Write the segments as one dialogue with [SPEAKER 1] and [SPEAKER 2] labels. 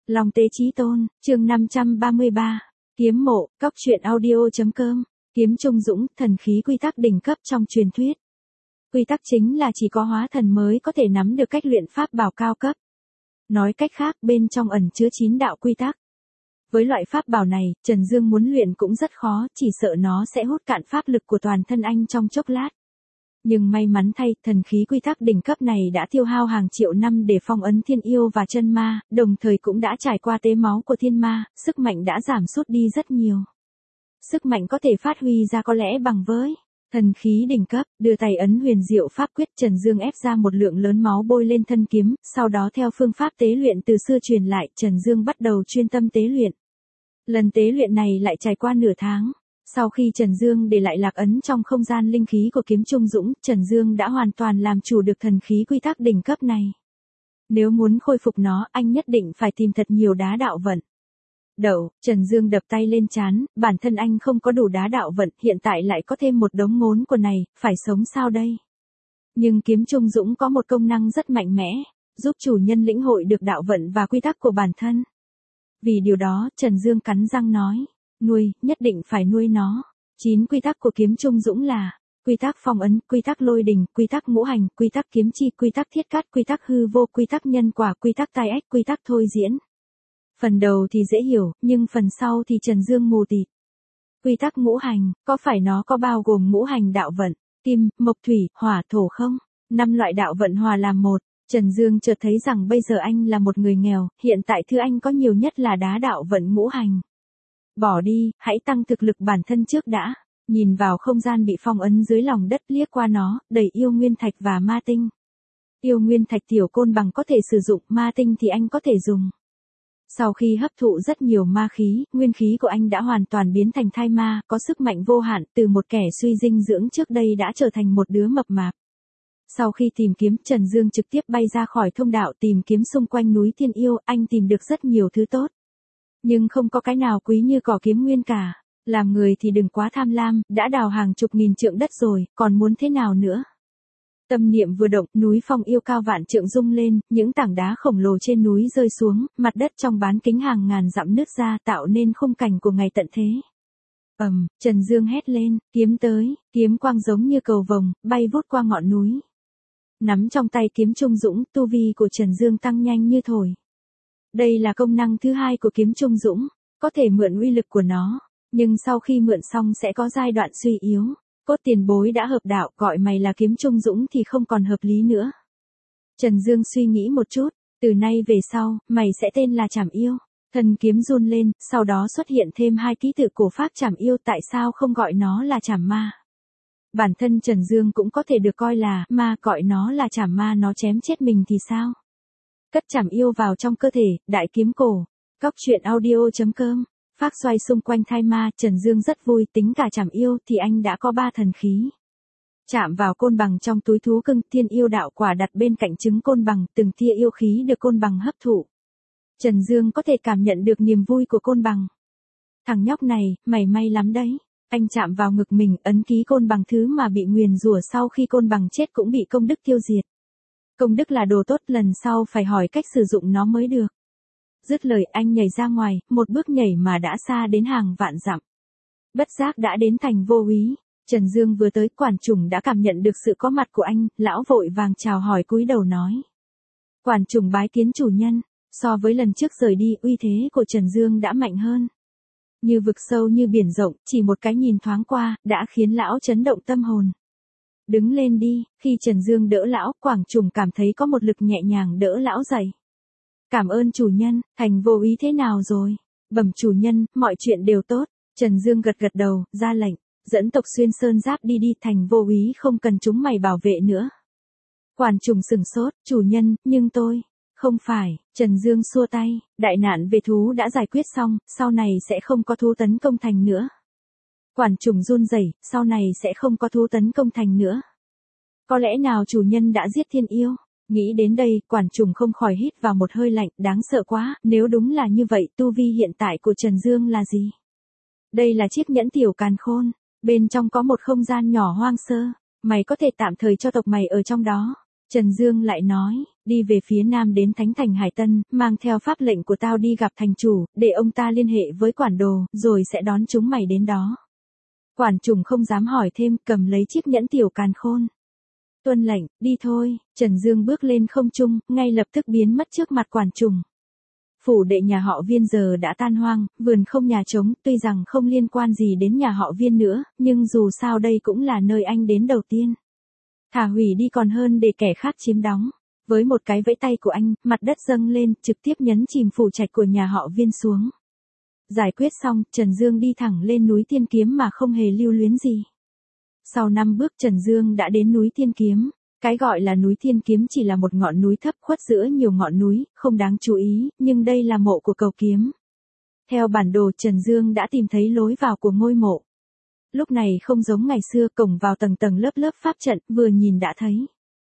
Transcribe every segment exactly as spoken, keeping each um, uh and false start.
[SPEAKER 1] Long Tế Chí Tôn, chương năm trăm ba mươi ba. Kiếm mộ, cóc truyện audio.com. Kiếm Trung Dũng, thần khí quy tắc đỉnh cấp trong truyền thuyết. Quy tắc chính là chỉ có hóa thần mới có thể nắm được cách luyện pháp bảo cao cấp. Nói cách khác, bên trong ẩn chứa chín đạo quy tắc. Với loại pháp bảo này, Trần Dương muốn luyện cũng rất khó, chỉ sợ nó sẽ hút cạn pháp lực của toàn thân anh trong chốc lát. Nhưng may mắn thay, thần khí quy tắc đỉnh cấp này đã tiêu hao hàng triệu năm để phong ấn thiên yêu và chân ma, đồng thời cũng đã trải qua tế máu của thiên ma, sức mạnh đã giảm sút đi rất nhiều. Sức mạnh có thể phát huy ra có lẽ bằng với thần khí đỉnh cấp, đưa tay ấn huyền diệu pháp quyết, Trần Dương ép ra một lượng lớn máu bôi lên thân kiếm, sau đó theo phương pháp tế luyện từ xưa truyền lại, Trần Dương bắt đầu chuyên tâm tế luyện. Lần tế luyện này lại trải qua nửa tháng. Sau khi Trần Dương để lại lạc ấn trong không gian linh khí của Kiếm Trung Dũng, Trần Dương đã hoàn toàn làm chủ được thần khí quy tắc đỉnh cấp này. Nếu muốn khôi phục nó, anh nhất định phải tìm thật nhiều đá đạo vận. Đậu, Trần Dương đập tay lên trán, bản thân anh không có đủ đá đạo vận, hiện tại lại có thêm một đống ngốn của này, phải sống sao đây? Nhưng Kiếm Trung Dũng có một công năng rất mạnh mẽ, giúp chủ nhân lĩnh hội được đạo vận và quy tắc của bản thân. Vì điều đó, Trần Dương cắn răng nói. Nuôi, nhất định phải nuôi nó. Chín quy tắc của Kiếm Trung Dũng là quy tắc phong ấn, quy tắc lôi đình, quy tắc ngũ hành, quy tắc kiếm chi, quy tắc thiết cát, quy tắc hư vô, quy tắc nhân quả, quy tắc tai ách, quy tắc thôi diễn. Phần đầu thì dễ hiểu, nhưng phần sau thì Trần Dương mù tịt. Quy tắc ngũ hành, có phải nó có bao gồm ngũ hành đạo vận, kim, mộc thủy, hỏa thổ không? Năm loại đạo vận hòa làm một. Trần Dương chợt thấy rằng bây giờ anh là một người nghèo, hiện tại thứ anh có nhiều nhất là đá đạo vận ngũ hành. Bỏ đi, hãy tăng thực lực bản thân trước đã. Nhìn vào không gian bị phong ấn dưới lòng đất, liếc qua nó, đầy yêu nguyên thạch và ma tinh. Yêu nguyên thạch tiểu côn bằng có thể sử dụng, ma tinh thì anh có thể dùng. Sau khi hấp thụ rất nhiều ma khí, nguyên khí của anh đã hoàn toàn biến thành thai ma, có sức mạnh vô hạn, từ một kẻ suy dinh dưỡng trước đây đã trở thành một đứa mập mạp. Sau khi tìm kiếm, Trần Dương trực tiếp bay ra khỏi thông đạo tìm kiếm xung quanh núi Thiên Yêu, anh tìm được rất nhiều thứ tốt. Nhưng không có cái nào quý như cỏ kiếm nguyên cả. Làm người thì đừng quá tham lam, đã đào hàng chục nghìn trượng đất rồi, còn muốn thế nào nữa? Tâm niệm vừa động, núi Phong Yêu cao vạn trượng rung lên, những tảng đá khổng lồ trên núi rơi xuống, mặt đất trong bán kính hàng ngàn dặm nứt ra, tạo nên khung cảnh của ngày tận thế. Ầm, Trần Dương hét lên, kiếm tới, kiếm quang giống như cầu vồng, bay vút qua ngọn núi. Nắm trong tay Kiếm Trung Dũng, tu vi của Trần Dương tăng nhanh như thổi. Đây là công năng thứ hai của Kiếm Trung Dũng, có thể mượn uy lực của nó, nhưng sau khi mượn xong sẽ có giai đoạn suy yếu. Cốt tiền bối đã hợp đạo, gọi mày là Kiếm Trung Dũng thì không còn hợp lý nữa. Trần Dương suy nghĩ một chút, từ nay về sau, mày sẽ tên là Trảm Yêu. Thần kiếm run lên, sau đó xuất hiện thêm hai ký tự cổ pháp Trảm Yêu, tại sao không gọi nó là Trảm Ma? Bản thân Trần Dương cũng có thể được coi là ma, gọi nó là Trảm Ma nó chém chết mình thì sao? Cất Trảm Yêu vào trong cơ thể, đại kiếm cổ. Cóc truyện audio.com. Phác xoay xung quanh thai ma, Trần Dương rất vui, tính cả Trảm Yêu thì anh đã có ba thần khí. Chạm vào côn bằng trong túi thú cưng, Thiên Yêu đạo quả đặt bên cạnh trứng côn bằng, từng tia yêu khí được côn bằng hấp thụ. Trần Dương có thể cảm nhận được niềm vui của côn bằng. Thằng nhóc này, mày may lắm đấy. Anh chạm vào ngực mình, ấn ký côn bằng, thứ mà bị nguyền rủa sau khi côn bằng chết cũng bị công đức tiêu diệt. Công đức là đồ tốt, lần sau phải hỏi cách sử dụng nó mới được. Dứt lời anh nhảy ra ngoài, một bước nhảy mà đã xa đến hàng vạn dặm. Bất giác đã đến thành Vô Úy. Trần Dương vừa tới, quản trùng đã cảm nhận được sự có mặt của anh, lão vội vàng chào hỏi cúi đầu nói. Quản trùng bái kiến chủ nhân, so với lần trước rời đi, uy thế của Trần Dương đã mạnh hơn. Như vực sâu như biển rộng, chỉ một cái nhìn thoáng qua, đã khiến lão chấn động tâm hồn. Đứng lên đi, khi Trần Dương đỡ lão, Quảng Trùng cảm thấy có một lực nhẹ nhàng đỡ lão dậy. Cảm ơn chủ nhân, thành Vô Úy thế nào rồi? Bẩm chủ nhân, mọi chuyện đều tốt. Trần Dương gật gật đầu, ra lệnh, dẫn tộc Xuyên Sơn Giáp đi đi, thành Vô Úy không cần chúng mày bảo vệ nữa. Quản trùng sừng sốt, chủ nhân, nhưng tôi, không phải, Trần Dương xua tay, đại nạn về thú đã giải quyết xong, sau này sẽ không có thú tấn công thành nữa. Quản trùng run rẩy, sau này sẽ không có thú tấn công thành nữa. Có lẽ nào chủ nhân đã giết Thiên Yêu? Nghĩ đến đây, quản trùng không khỏi hít vào một hơi lạnh, đáng sợ quá, nếu đúng là như vậy, tu vi hiện tại của Trần Dương là gì? Đây là chiếc nhẫn tiểu càn khôn, bên trong có một không gian nhỏ hoang sơ, mày có thể tạm thời cho tộc mày ở trong đó. Trần Dương lại nói, đi về phía nam đến Thánh Thành Hải Tân, mang theo pháp lệnh của tao đi gặp thành chủ, để ông ta liên hệ với quản đồ, rồi sẽ đón chúng mày đến đó. Quản trùng không dám hỏi thêm, cầm lấy chiếc nhẫn tiểu càn khôn. Tuân lệnh, đi thôi. Trần Dương bước lên không trung, ngay lập tức biến mất trước mặt quản trùng. Phủ đệ nhà họ Viên giờ đã tan hoang, vườn không nhà trống, tuy rằng không liên quan gì đến nhà họ Viên nữa, nhưng dù sao đây cũng là nơi anh đến đầu tiên. Thả hủy đi còn hơn để kẻ khác chiếm đóng. Với một cái vẫy tay của anh, mặt đất dâng lên, trực tiếp nhấn chìm phủ trạch của nhà họ Viên xuống. Giải quyết xong, Trần Dương đi thẳng lên núi Tiên Kiếm mà không hề lưu luyến gì. Sau năm bước Trần Dương đã đến núi Tiên Kiếm. Cái gọi là núi Tiên Kiếm chỉ là một ngọn núi thấp khuất giữa nhiều ngọn núi, không đáng chú ý, nhưng đây là mộ của cầu kiếm. Theo bản đồ Trần Dương đã tìm thấy lối vào của ngôi mộ. Lúc này không giống ngày xưa, cổng vào tầng tầng lớp lớp pháp trận, vừa nhìn đã thấy.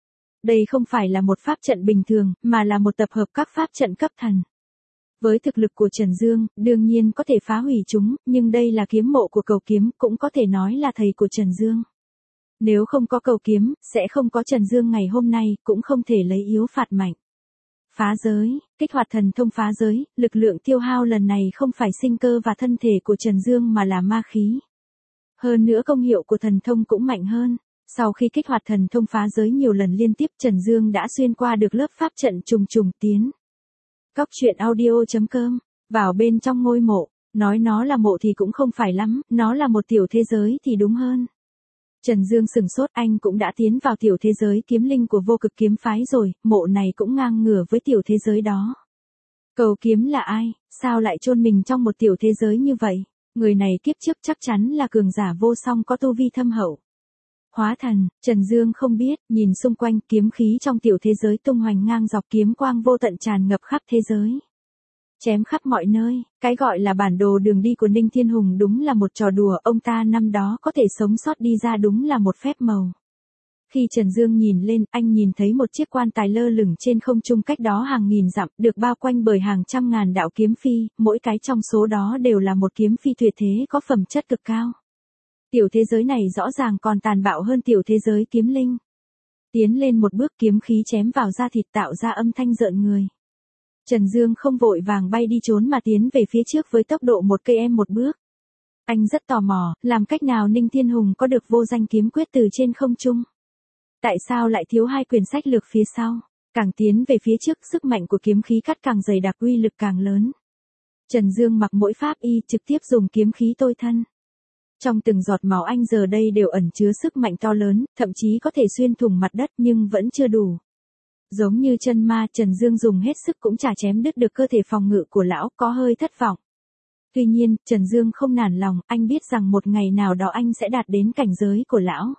[SPEAKER 1] Đây không phải là một pháp trận bình thường, mà là một tập hợp các pháp trận cấp thần. Với thực lực của Trần Dương, đương nhiên có thể phá hủy chúng, nhưng đây là kiếm mộ của cầu kiếm, cũng có thể nói là thầy của Trần Dương. Nếu không có cầu kiếm, sẽ không có Trần Dương ngày hôm nay, cũng không thể lấy yếu phạt mạnh. Phá giới, kích hoạt thần thông phá giới, lực lượng tiêu hao lần này không phải sinh cơ và thân thể của Trần Dương mà là ma khí. Hơn nữa công hiệu của thần thông cũng mạnh hơn. Sau khi kích hoạt thần thông phá giới nhiều lần liên tiếp, Trần Dương đã xuyên qua được lớp pháp trận trùng trùng tiến. Cóc truyện audio chấm com, vào bên trong ngôi mộ, nói nó là mộ thì cũng không phải lắm, nó là một tiểu thế giới thì đúng hơn. Trần Dương sừng sốt, anh cũng đã tiến vào tiểu thế giới kiếm linh của vô cực kiếm phái rồi, mộ này cũng ngang ngửa với tiểu thế giới đó. Cầu kiếm là ai, sao lại chôn mình trong một tiểu thế giới như vậy? Người này kiếp trước chắc chắn là cường giả vô song có tu vi thâm hậu. Hóa thần, Trần Dương không biết, nhìn xung quanh kiếm khí trong tiểu thế giới tung hoành ngang dọc, kiếm quang vô tận tràn ngập khắp thế giới. Chém khắp mọi nơi, cái gọi là bản đồ đường đi của Ninh Thiên Hùng đúng là một trò đùa, ông ta năm đó có thể sống sót đi ra đúng là một phép màu. Khi Trần Dương nhìn lên, anh nhìn thấy một chiếc quan tài lơ lửng trên không trung cách đó hàng nghìn dặm, được bao quanh bởi hàng trăm ngàn đạo kiếm phi, mỗi cái trong số đó đều là một kiếm phi tuyệt thế có phẩm chất cực cao. Tiểu thế giới này rõ ràng còn tàn bạo hơn tiểu thế giới kiếm linh. Tiến lên một bước, kiếm khí chém vào da thịt tạo ra âm thanh rợn người. Trần Dương không vội vàng bay đi trốn mà tiến về phía trước với tốc độ một cây em một bước. Anh rất tò mò, làm cách nào Ninh Thiên Hùng có được vô danh kiếm quyết từ trên không trung? Tại sao lại thiếu hai quyển sách lược phía sau? Càng tiến về phía trước, sức mạnh của kiếm khí cắt càng dày đặc, uy lực càng lớn. Trần Dương mặc mỗi pháp y, trực tiếp dùng kiếm khí tôi thân. Trong từng giọt máu anh giờ đây đều ẩn chứa sức mạnh to lớn, thậm chí có thể xuyên thủng mặt đất nhưng vẫn chưa đủ. Giống như chân ma, Trần Dương dùng hết sức cũng chả chém đứt được cơ thể phòng ngự của lão, có hơi thất vọng. Tuy nhiên, Trần Dương không nản lòng, anh biết rằng một ngày nào đó anh sẽ đạt đến cảnh giới của lão.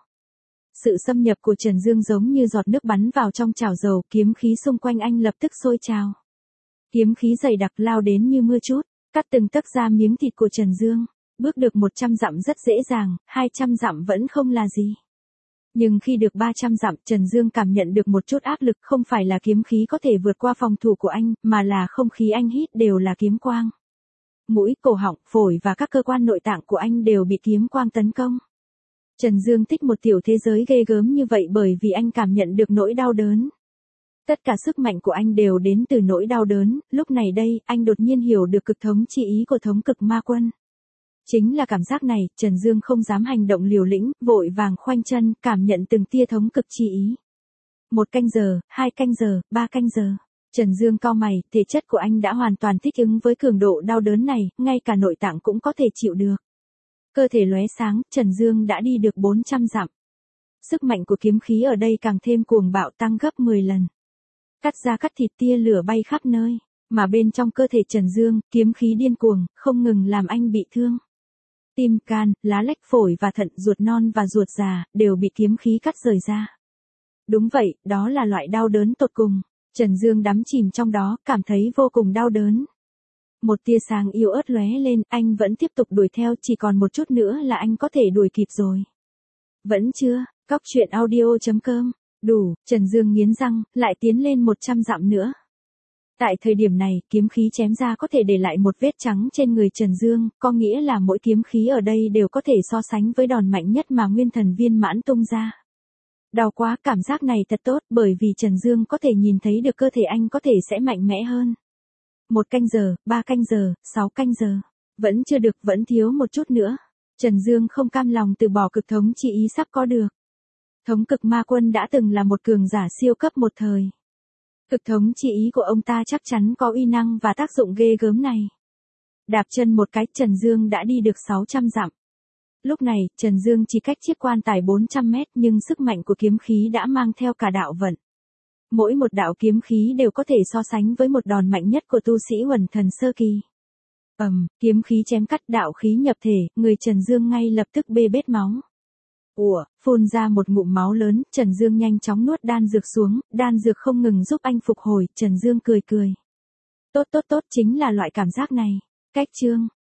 [SPEAKER 1] Sự xâm nhập của Trần Dương giống như giọt nước bắn vào trong chảo dầu, kiếm khí xung quanh anh lập tức sôi trào. Kiếm khí dày đặc lao đến như mưa trút, cắt từng tấc da miếng thịt của Trần Dương. Bước được một trăm dặm rất dễ dàng, hai trăm dặm vẫn không là gì. Nhưng khi được ba trăm dặm, Trần Dương cảm nhận được một chút áp lực, không phải là kiếm khí có thể vượt qua phòng thủ của anh, mà là không khí anh hít đều là kiếm quang. Mũi, cổ họng, phổi và các cơ quan nội tạng của anh đều bị kiếm quang tấn công. Trần Dương thích một tiểu thế giới ghê gớm như vậy bởi vì anh cảm nhận được nỗi đau đớn. Tất cả sức mạnh của anh đều đến từ nỗi đau đớn, lúc này đây, anh đột nhiên hiểu được cực thống chi ý của thống cực ma quân. Chính là cảm giác này, Trần Dương không dám hành động liều lĩnh, vội vàng khoanh chân, cảm nhận từng tia thống cực chi ý. Một canh giờ, hai canh giờ, ba canh giờ. Trần Dương cau mày, thể chất của anh đã hoàn toàn thích ứng với cường độ đau đớn này, ngay cả nội tạng cũng có thể chịu được. Cơ thể lóe sáng, Trần Dương đã đi được bốn trăm dặm. Sức mạnh của kiếm khí ở đây càng thêm cuồng bạo, tăng gấp mười lần. Cắt da cắt thịt, tia lửa bay khắp nơi, mà bên trong cơ thể Trần Dương, kiếm khí điên cuồng, không ngừng làm anh bị thương. Tim, can, lá lách, phổi và thận, ruột non và ruột già, đều bị kiếm khí cắt rời ra. Đúng vậy, đó là loại đau đớn tột cùng. Trần Dương đắm chìm trong đó, cảm thấy vô cùng đau đớn. Một tia sáng yếu ớt lóe lên, anh vẫn tiếp tục đuổi theo, chỉ còn một chút nữa là anh có thể đuổi kịp rồi. Vẫn chưa, cóc truyện audio chấm com, đủ, Trần Dương nghiến răng, lại tiến lên một trăm dặm nữa. Tại thời điểm này, kiếm khí chém ra có thể để lại một vết trắng trên người Trần Dương, có nghĩa là mỗi kiếm khí ở đây đều có thể so sánh với đòn mạnh nhất mà nguyên thần viên mãn tung ra. Đau quá, cảm giác này thật tốt, bởi vì Trần Dương có thể nhìn thấy được cơ thể anh có thể sẽ mạnh mẽ hơn. Một canh giờ, ba canh giờ, sáu canh giờ. Vẫn chưa được, vẫn thiếu một chút nữa. Trần Dương không cam lòng từ bỏ cực thống chi ý sắp có được. Thống cực ma quân đã từng là một cường giả siêu cấp một thời. Cực thống chi ý của ông ta chắc chắn có uy năng và tác dụng ghê gớm này. Đạp chân một cái, Trần Dương đã đi được sáu trăm dặm. Lúc này, Trần Dương chỉ cách chiếc quan tài bốn trăm mét nhưng sức mạnh của kiếm khí đã mang theo cả đạo vận. Mỗi một đạo kiếm khí đều có thể so sánh với một đòn mạnh nhất của tu sĩ Huẩn Thần sơ kỳ. Ầm, um, kiếm khí chém cắt, đạo khí nhập thể, người Trần Dương ngay lập tức bê bết máu. Ủa, phun ra một ngụm máu lớn, Trần Dương nhanh chóng nuốt đan dược xuống, đan dược không ngừng giúp anh phục hồi, Trần Dương cười cười. Tốt tốt tốt, chính là loại cảm giác này. Cách chương